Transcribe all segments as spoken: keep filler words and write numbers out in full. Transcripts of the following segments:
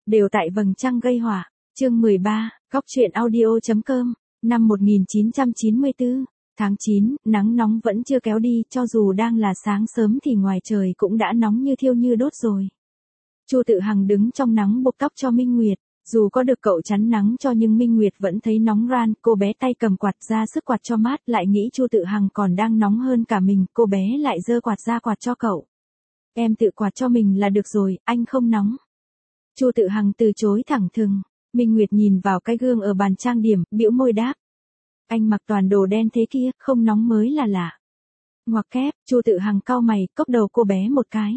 Đều tại vầng trăng gây họa. Chương mười ba, Góc truyện audio.com, năm một nghìn chín trăm chín mươi tư, tháng chín, nắng nóng vẫn chưa kéo đi, cho dù đang là sáng sớm thì ngoài trời cũng đã nóng như thiêu như đốt rồi. Chu Tự Hằng đứng trong nắng buộc tóc cho Minh Nguyệt, dù có được cậu chắn nắng cho nhưng Minh Nguyệt vẫn thấy nóng ran, cô bé tay cầm quạt ra sức quạt cho mát, lại nghĩ Chu Tự Hằng còn đang nóng hơn cả mình, cô bé lại giơ quạt ra quạt cho cậu. Em tự quạt cho mình là được rồi, anh không nóng. Chu Tự Hằng từ chối thẳng thừng. Minh Nguyệt nhìn vào cái gương ở bàn trang điểm, bĩu môi đáp. Anh mặc toàn đồ đen thế kia, không nóng mới là lạ. Ngoặc kép, Chu Tự Hằng cau mày, cốc đầu cô bé một cái.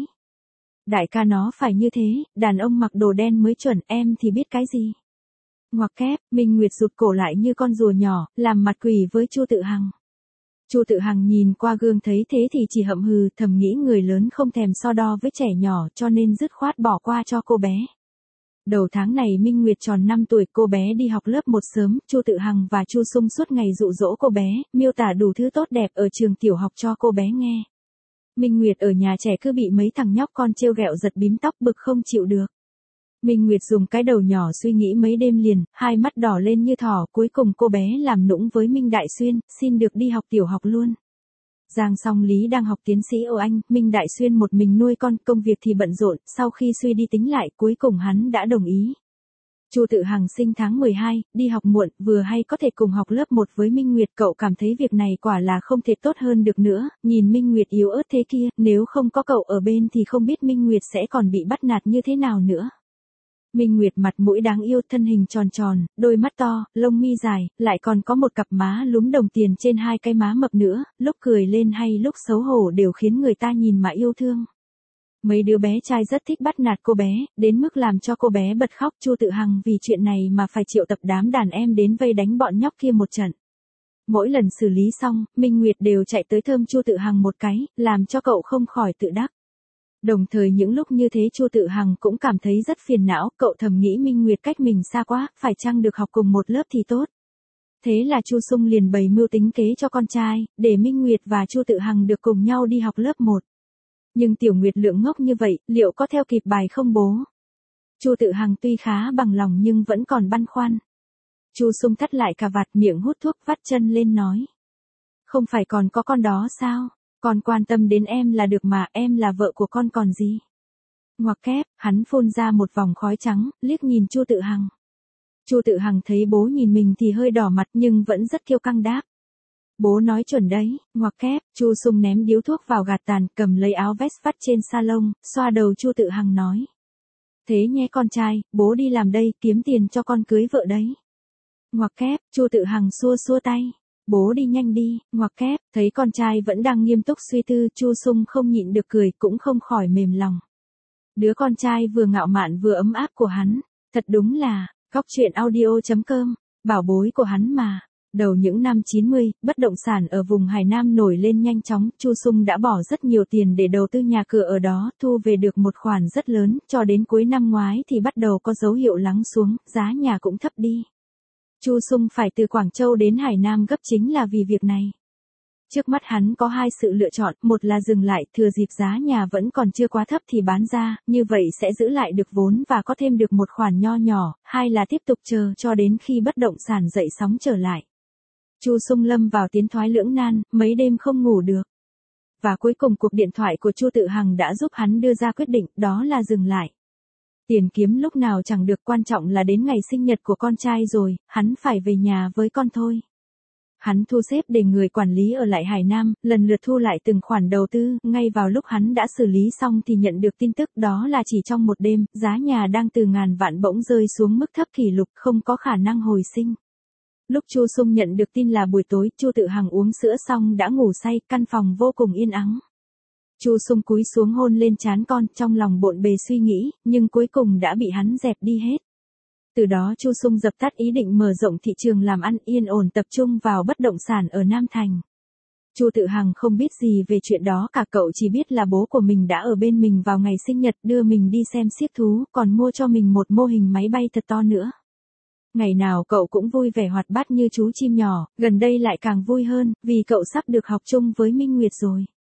Đại ca nó phải như thế, đàn ông mặc đồ đen mới chuẩn, em thì biết cái gì. Ngoặc kép, Minh Nguyệt rụt cổ lại như con rùa nhỏ, làm mặt quỷ với Chu Tự Hằng. Chu Tự Hằng nhìn qua gương thấy thế thì chỉ hậm hừ, thầm nghĩ người lớn không thèm so đo với trẻ nhỏ cho nên dứt khoát bỏ qua cho cô bé. Đầu tháng này Minh Nguyệt tròn năm tuổi, cô bé đi học lớp một sớm, Chu Tự Hằng và Chu Sung suốt ngày dụ dỗ cô bé, miêu tả đủ thứ tốt đẹp ở trường tiểu học cho cô bé nghe. Minh Nguyệt ở nhà trẻ cứ bị mấy thằng nhóc con trêu ghẹo giật bím tóc, bực không chịu được. Minh Nguyệt dùng cái đầu nhỏ suy nghĩ mấy đêm liền, hai mắt đỏ lên như thỏ, cuối cùng cô bé làm nũng với Minh Đại Xuyên, xin được đi học tiểu học luôn. Giang Song Lý đang học tiến sĩ ở Anh, Minh Đại Xuyên một mình nuôi con, công việc thì bận rộn, sau khi suy đi tính lại, cuối cùng hắn đã đồng ý. Chu Tự Hằng sinh tháng mười hai, đi học muộn, vừa hay có thể cùng học lớp một với Minh Nguyệt, cậu cảm thấy việc này quả là không thể tốt hơn được nữa, nhìn Minh Nguyệt yếu ớt thế kia, nếu không có cậu ở bên thì không biết Minh Nguyệt sẽ còn bị bắt nạt như thế nào nữa. Minh Nguyệt mặt mũi đáng yêu, thân hình tròn tròn, đôi mắt to, lông mi dài, lại còn có một cặp má lúm đồng tiền trên hai cái má mập nữa, lúc cười lên hay lúc xấu hổ đều khiến người ta nhìn mà yêu thương. Mấy đứa bé trai rất thích bắt nạt cô bé, đến mức làm cho cô bé bật khóc. Chu Tự Hằng vì chuyện này mà phải triệu tập đám đàn em đến vây đánh bọn nhóc kia một trận. Mỗi lần xử lý xong, Minh Nguyệt đều chạy tới thơm Chu Tự Hằng một cái, làm cho cậu không khỏi tự đắc. Đồng thời những lúc như thế Chu Tự Hằng cũng cảm thấy rất phiền não, cậu thầm nghĩ Minh Nguyệt cách mình xa quá, phải chăng được học cùng một lớp thì tốt. Thế là Chu Sung liền bày mưu tính kế cho con trai, để Minh Nguyệt và Chu Tự Hằng được cùng nhau đi học lớp một. Nhưng Tiểu Nguyệt Lượng ngốc như vậy, liệu có theo kịp bài không bố? Chu Tự Hằng tuy khá bằng lòng nhưng vẫn còn băn khoăn. Chu Sung thắt lại cà vạt, miệng hút thuốc, vắt chân lên nói. Không phải còn có con đó sao? Con quan tâm đến em là được mà, em là vợ của con còn gì. Ngoặc kép, hắn phun ra một vòng khói trắng, liếc nhìn Chu Tự Hằng. Chu Tự Hằng thấy bố nhìn mình thì hơi đỏ mặt nhưng vẫn rất kiêu căng đáp. Bố nói chuẩn đấy. Ngoặc kép, Chu Sung ném điếu thuốc vào gạt tàn, cầm lấy áo vest vắt trên salon, xoa đầu Chu Tự Hằng nói. Thế nhé con trai, bố đi làm đây, kiếm tiền cho con cưới vợ đấy. Ngoặc kép, Chu Tự Hằng xua xua tay. Bố đi nhanh đi. Ngoặc kép, thấy con trai vẫn đang nghiêm túc suy tư, Chu Sung không nhịn được cười, cũng không khỏi mềm lòng. Đứa con trai vừa ngạo mạn vừa ấm áp của hắn, thật đúng là, Góc truyện audio.com, bảo bối của hắn mà. Đầu những năm chín mươi, bất động sản ở vùng Hải Nam nổi lên nhanh chóng, Chu Sung đã bỏ rất nhiều tiền để đầu tư nhà cửa ở đó, thu về được một khoản rất lớn, cho đến cuối năm ngoái thì bắt đầu có dấu hiệu lắng xuống, giá nhà cũng thấp đi. Chu Sung phải từ Quảng Châu đến Hải Nam gấp chính là vì việc này. Trước mắt hắn có hai sự lựa chọn, một là dừng lại, thừa dịp giá nhà vẫn còn chưa quá thấp thì bán ra, như vậy sẽ giữ lại được vốn và có thêm được một khoản nho nhỏ, hai là tiếp tục chờ cho đến khi bất động sản dậy sóng trở lại. Chu Sung lâm vào tiến thoái lưỡng nan, mấy đêm không ngủ được. Và cuối cùng cuộc điện thoại của Chu Tự Hằng đã giúp hắn đưa ra quyết định, đó là dừng lại. Tiền kiếm lúc nào chẳng được, quan trọng là đến ngày sinh nhật của con trai rồi, hắn phải về nhà với con thôi. Hắn thu xếp để người quản lý ở lại Hải Nam, lần lượt thu lại từng khoản đầu tư, ngay vào lúc hắn đã xử lý xong thì nhận được tin tức, đó là chỉ trong một đêm, giá nhà đang từ ngàn vạn bỗng rơi xuống mức thấp kỷ lục, không có khả năng hồi sinh. Lúc Chu Sung nhận được tin là buổi tối, Chu Tự Hằng uống sữa xong đã ngủ say, căn phòng vô cùng yên ắng. Chu Sung cúi xuống hôn lên trán con, trong lòng bộn bề suy nghĩ, nhưng cuối cùng đã bị hắn dẹp đi hết. Từ đó Chu Sung dập tắt ý định mở rộng thị trường làm ăn, yên ổn tập trung vào bất động sản ở Nam Thành. Chu Tự Hằng không biết gì về chuyện đó cả, cậu chỉ biết là bố của mình đã ở bên mình vào ngày sinh nhật, đưa mình đi xem xiếc thú, còn mua cho mình một mô hình máy bay thật to nữa. Ngày nào cậu cũng vui vẻ hoạt bát như chú chim nhỏ, gần đây lại càng vui hơn, vì cậu sắp được học chung với Minh Nguyệt rồi.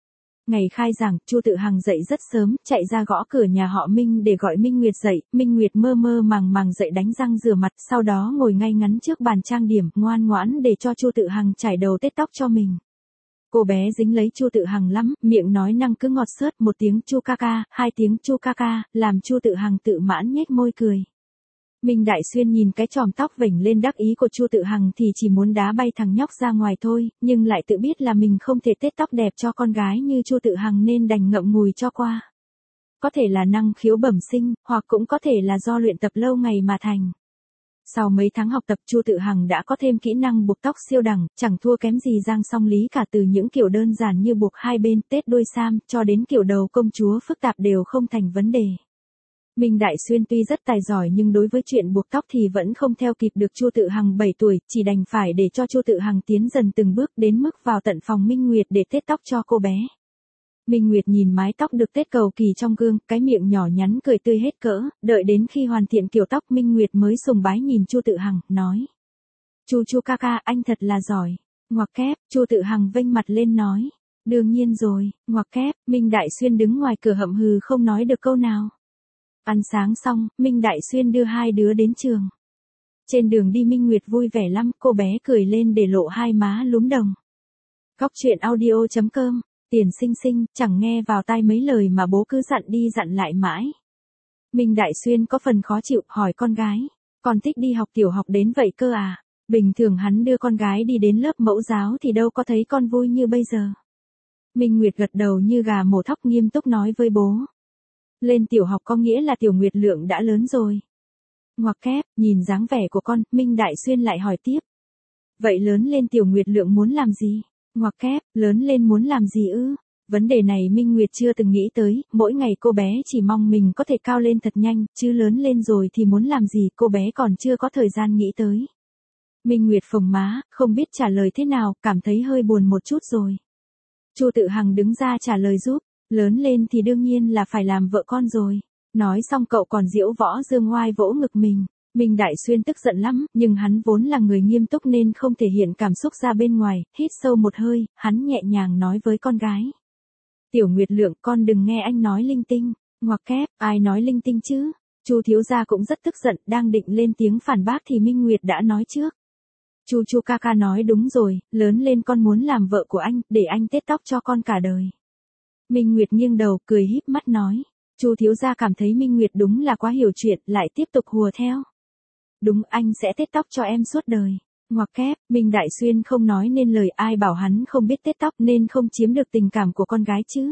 Ngày khai giảng, Chu Tự Hằng dậy rất sớm, chạy ra gõ cửa nhà họ Minh để gọi Minh Nguyệt dậy. Minh Nguyệt mơ mơ màng màng dậy đánh răng rửa mặt, sau đó ngồi ngay ngắn trước bàn trang điểm, ngoan ngoãn để cho Chu Tự Hằng chải đầu tết tóc cho mình. Cô bé dính lấy Chu Tự Hằng lắm, miệng nói năng cứ ngọt xớt, một tiếng chu ca ca, hai tiếng chu ca ca, làm Chu Tự Hằng tự mãn nhếch môi cười. Minh Đại Xuyên nhìn cái chòm tóc vểnh lên đắc ý của Chu Tự Hằng thì chỉ muốn đá bay thằng nhóc ra ngoài thôi, nhưng lại tự biết là mình không thể tết tóc đẹp cho con gái như Chu Tự Hằng nên đành ngậm ngùi cho qua. Có thể là năng khiếu bẩm sinh, hoặc cũng có thể là do luyện tập lâu ngày mà thành. Sau mấy tháng học tập, Chu Tự Hằng đã có thêm kỹ năng buộc tóc siêu đẳng, chẳng thua kém gì Giang Song Lý cả, từ những kiểu đơn giản như buộc hai bên, tết đuôi sam, cho đến kiểu đầu công chúa phức tạp đều không thành vấn đề. Minh Đại Xuyên tuy rất tài giỏi nhưng đối với chuyện buộc tóc thì vẫn không theo kịp được Chu Tự Hằng bảy tuổi, chỉ đành phải để cho Chu Tự Hằng tiến dần từng bước đến mức vào tận phòng Minh Nguyệt để tết tóc cho cô bé. Minh Nguyệt nhìn mái tóc được tết cầu kỳ trong gương, cái miệng nhỏ nhắn cười tươi hết cỡ, đợi đến khi hoàn thiện kiểu tóc Minh Nguyệt mới sùng bái nhìn Chu Tự Hằng, nói. Chu Chu ca ca, anh thật là giỏi. Ngoặc kép, Chu Tự Hằng vênh mặt lên nói. Đương nhiên rồi, ngoặc kép, Minh Đại Xuyên đứng ngoài cửa hậm hừ không nói được câu nào. Ăn sáng xong, Minh Đại Xuyên đưa hai đứa đến trường. Trên đường đi Minh Nguyệt vui vẻ lắm, cô bé cười lên để lộ hai má lúm đồng. Góc truyện audio chấm com, Tiền Sinh Sinh, chẳng nghe vào tai mấy lời mà bố cứ dặn đi dặn lại mãi. Minh Đại Xuyên có phần khó chịu, hỏi con gái, con thích đi học tiểu học đến vậy cơ à? Bình thường hắn đưa con gái đi đến lớp mẫu giáo thì đâu có thấy con vui như bây giờ. Minh Nguyệt gật đầu như gà mổ thóc, nghiêm túc nói với bố. Lên tiểu học có nghĩa là Tiểu Nguyệt Lượng đã lớn rồi. Ngoặc kép, nhìn dáng vẻ của con, Minh Đại Xuyên lại hỏi tiếp. Vậy lớn lên Tiểu Nguyệt Lượng muốn làm gì? Ngoặc kép, lớn lên muốn làm gì ư? Vấn đề này Minh Nguyệt chưa từng nghĩ tới, mỗi ngày cô bé chỉ mong mình có thể cao lên thật nhanh, chứ lớn lên rồi thì muốn làm gì cô bé còn chưa có thời gian nghĩ tới. Minh Nguyệt phồng má, không biết trả lời thế nào, cảm thấy hơi buồn một chút rồi. Chu Tự Hằng đứng ra trả lời giúp. Lớn lên thì đương nhiên là phải làm vợ con rồi. Nói xong cậu còn diễu võ dương oai vỗ ngực mình. Minh Đại Xuyên tức giận lắm, nhưng hắn vốn là người nghiêm túc nên không thể hiện cảm xúc ra bên ngoài. Hít sâu một hơi, hắn nhẹ nhàng nói với con gái. Tiểu Nguyệt Lượng, con đừng nghe anh nói linh tinh. Ngoặc kép, ai nói linh tinh chứ? Chu thiếu gia cũng rất tức giận, đang định lên tiếng phản bác thì Minh Nguyệt đã nói trước. Chu Chu ca ca nói đúng rồi, lớn lên con muốn làm vợ của anh, để anh tết tóc cho con cả đời. Minh Nguyệt nghiêng đầu, cười híp mắt nói. Chu thiếu gia cảm thấy Minh Nguyệt đúng là quá hiểu chuyện, lại tiếp tục hùa theo. Đúng, anh sẽ tết tóc cho em suốt đời. Ngoặc kép, Minh Đại Xuyên không nói nên lời, ai bảo hắn không biết tết tóc nên không chiếm được tình cảm của con gái chứ.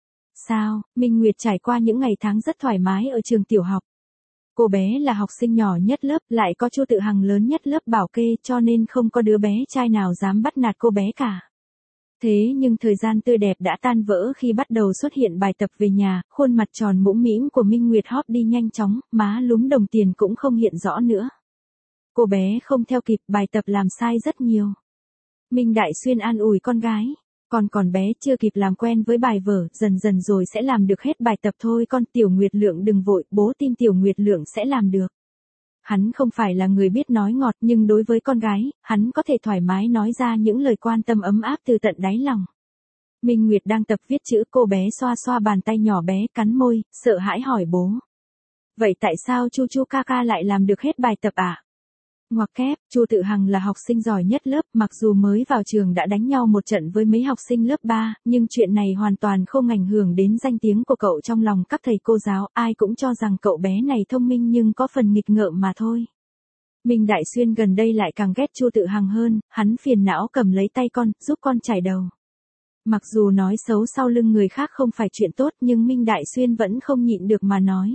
Sao, Minh Nguyệt trải qua những ngày tháng rất thoải mái ở trường tiểu học. Cô bé là học sinh nhỏ nhất lớp, lại có Chu Tự Hằng lớn nhất lớp bảo kê, cho nên không có đứa bé trai nào dám bắt nạt cô bé cả. Thế nhưng thời gian tươi đẹp đã tan vỡ khi bắt đầu xuất hiện bài tập về nhà, khuôn mặt tròn mũm mĩm của Minh Nguyệt hóp đi nhanh chóng, má lúm đồng tiền cũng không hiện rõ nữa. Cô bé không theo kịp, bài tập làm sai rất nhiều. Minh Đại Xuyên an ủi con gái, con còn bé chưa kịp làm quen với bài vở, dần dần rồi sẽ làm được hết bài tập thôi con. Tiểu Nguyệt Lượng đừng vội, bố tin Tiểu Nguyệt Lượng sẽ làm được. Hắn không phải là người biết nói ngọt nhưng đối với con gái, hắn có thể thoải mái nói ra những lời quan tâm ấm áp từ tận đáy lòng. Minh Nguyệt đang tập viết chữ, cô bé xoa xoa bàn tay nhỏ bé, cắn môi, sợ hãi hỏi bố. Vậy tại sao Chu Chu ca ca lại làm được hết bài tập ạ? À? Ngoặc kép, Chu Tự Hằng là học sinh giỏi nhất lớp, mặc dù mới vào trường đã đánh nhau một trận với mấy học sinh lớp ba, nhưng chuyện này hoàn toàn không ảnh hưởng đến danh tiếng của cậu trong lòng các thầy cô giáo, ai cũng cho rằng cậu bé này thông minh nhưng có phần nghịch ngợm mà thôi. Minh Đại Xuyên gần đây lại càng ghét Chu Tự Hằng hơn, hắn phiền não cầm lấy tay con, giúp con chải đầu. Mặc dù nói xấu sau lưng người khác không phải chuyện tốt nhưng Minh Đại Xuyên vẫn không nhịn được mà nói.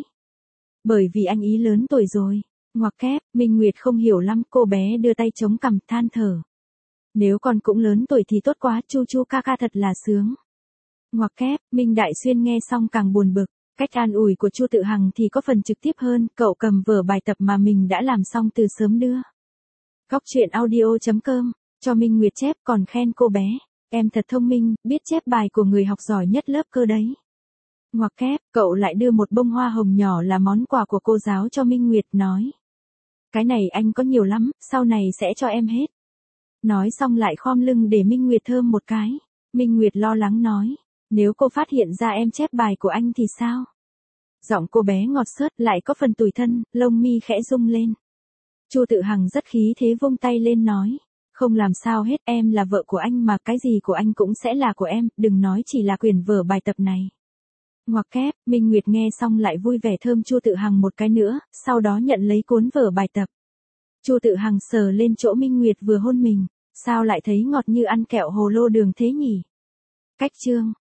Bởi vì anh ý lớn tuổi rồi. Ngoặc kép, Minh Nguyệt không hiểu lắm, cô bé đưa tay chống cằm than thở. Nếu con cũng lớn tuổi thì tốt quá, Chu Chu ca ca thật là sướng. Ngoặc kép, Minh Đại Xuyên nghe xong càng buồn bực, cách an ủi của Chu Tự Hằng thì có phần trực tiếp hơn, cậu cầm vở bài tập mà mình đã làm xong từ sớm đưa. Góc truyện audio chấm com, cho Minh Nguyệt chép còn khen cô bé, em thật thông minh, biết chép bài của người học giỏi nhất lớp cơ đấy. Ngoặc kép, cậu lại đưa một bông hoa hồng nhỏ là món quà của cô giáo cho Minh Nguyệt, nói. Cái này anh có nhiều lắm, sau này sẽ cho em hết. Nói xong lại khom lưng để Minh Nguyệt thơm một cái. Minh Nguyệt lo lắng nói. Nếu cô phát hiện ra em chép bài của anh thì sao? Giọng cô bé ngọt xớt lại có phần tủi thân, lông mi khẽ rung lên. Chu Tự Hằng rất khí thế vung tay lên nói. Không làm sao hết, em là vợ của anh mà, cái gì của anh cũng sẽ là của em, đừng nói chỉ là quyển vở bài tập này. Ngoặc kép, Minh Nguyệt nghe xong lại vui vẻ thơm Chu Tự Hằng một cái nữa, sau đó nhận lấy cuốn vở bài tập. Chu Tự Hằng sờ lên chỗ Minh Nguyệt vừa hôn mình, sao lại thấy ngọt như ăn kẹo hồ lô đường thế nhỉ? Cách chương